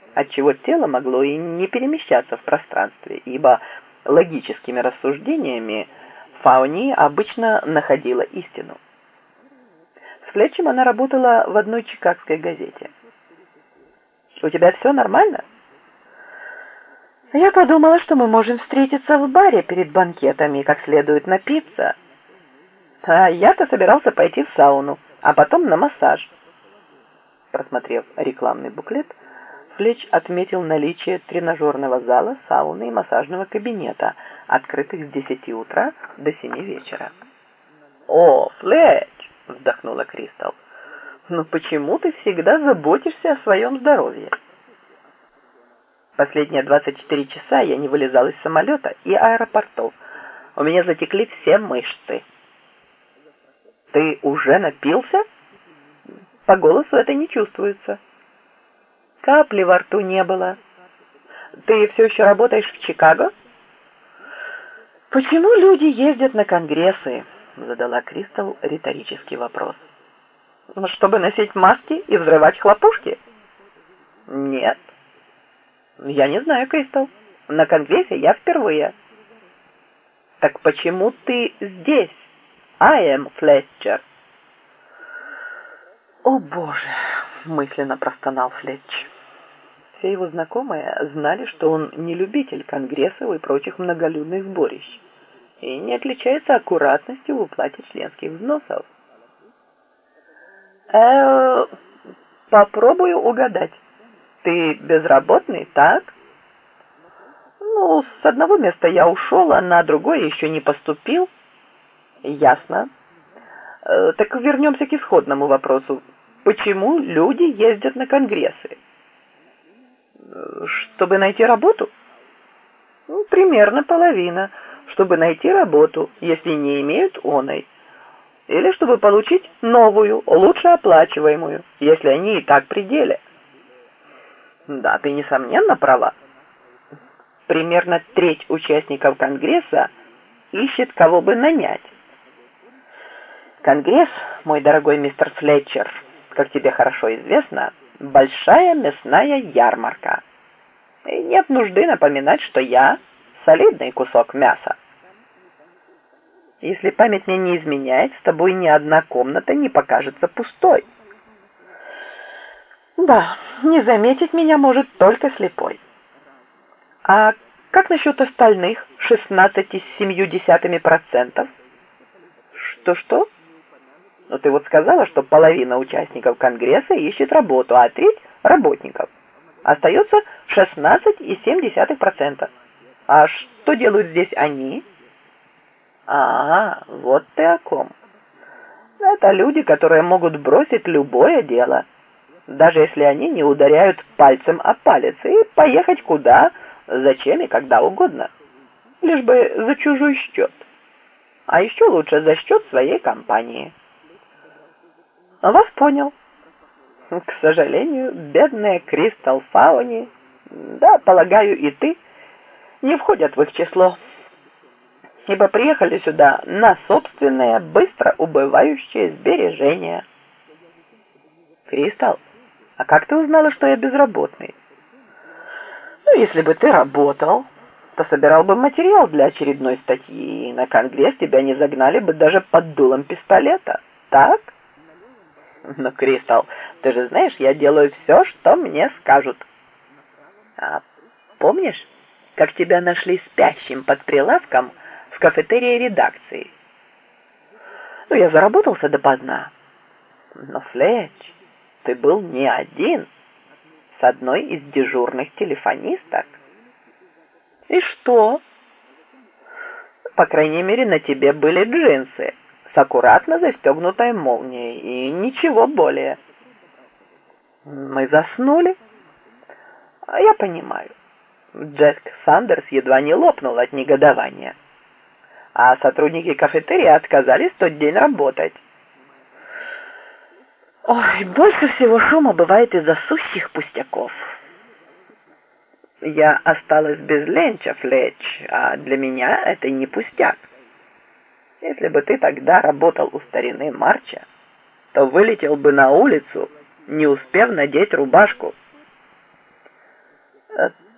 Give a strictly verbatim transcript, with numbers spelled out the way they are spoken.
отчего тело могло и не перемещаться в пространстве, ибо логическими рассуждениями Фауни обычно находила истину. С Флетчем она работала в одной чикагской газете. «У тебя все нормально?» «Я подумала, что мы можем встретиться в баре перед банкетами и как следует напиться. А я-то собирался пойти в сауну, а потом на массаж». Просмотрев рекламный буклет, Флетч отметил наличие тренажерного зала, сауны и массажного кабинета, открытых с десяти утра до семи вечера. «О, Флетч!» — вздохнула Кристал. «Ну почему ты всегда заботишься о своем здоровье?» «Последние двадцать четыре часа я не вылезал из самолета и аэропортов. У меня затекли все мышцы». «Ты уже напился?» «По голосу это не чувствуется». «Капли во рту не было. Ты все еще работаешь в Чикаго?» «Почему люди ездят на конгрессы?» — задала Кристал риторический вопрос. «Чтобы носить маски и взрывать хлопушки?» «Нет». «Я не знаю, Кристал. На конгрессе я впервые». «Так почему ты здесь? I am Fletcher». «О, Боже!» — мысленно простонал Флетч. Все его знакомые знали, что он не любитель конгрессов и прочих многолюдных сборищ и не отличается аккуратностью в уплате членских взносов. «Э, попробую угадать. Ты безработный, так?» «Ну, с одного места я ушел, а на другое еще не поступил». «Ясно. Э, так вернемся к исходному вопросу. Почему люди ездят на конгрессы?» «Чтобы найти работу?» Ну, примерно половина. Чтобы найти работу, если не имеют оной. Или чтобы получить новую, лучше оплачиваемую, если они и так при деле. Да, ты несомненно права. Примерно треть участников Конгресса ищет кого бы нанять. Конгресс, мой дорогой мистер Флетчер, как тебе хорошо известно, большая мясная ярмарка. И нет нужды напоминать, что я солидный кусок мяса. Если память мне не изменяет, с тобой ни одна комната не покажется пустой. Да, не заметить меня может только слепой. А как насчет остальных шестнадцати с семью десятыми процентов? Что-что? Ну ты вот сказала, что половина участников Конгресса ищет работу, а треть работников. Остается шестнадцать и семь десятых процента. А что делают здесь они? А, вот ты о ком. Это люди, которые могут бросить любое дело, даже если они не ударяют пальцем о палец, и поехать куда, зачем и когда угодно, лишь бы за чужой счет. А еще лучше за счет своей компании. Вас понял. К сожалению, бедная Кристал Фауни, да, полагаю, и ты, не входят в их число, ибо приехали сюда на собственные, быстро убывающие сбережения. Кристал, а как ты узнала, что я безработный? Ну, если бы ты работал, то собирал бы материал для очередной статьи, и на Конгресс тебя не загнали бы даже под дулом пистолета, так? Но, Кристал, ты же знаешь, я делаю все, что мне скажут. А помнишь, как тебя нашли спящим под прилавком в кафетерии редакции? Ну, я заработался допоздна. Но, Флетч, ты был не один, с одной из дежурных телефонисток. И что? По крайней мере, на тебе были джинсы с аккуратно застегнутой молнией и ничего более. Мы заснули. А я понимаю. Джек Сандерс едва не лопнул от негодования. А сотрудники кафетерия отказались в тот день работать. Ой, больше всего шума бывает из-за сущих пустяков. Я осталась без ленча, Флетч, а для меня это не пустяк. Если бы ты тогда работал у старины Марча, то вылетел бы на улицу, не успев надеть рубашку. Э,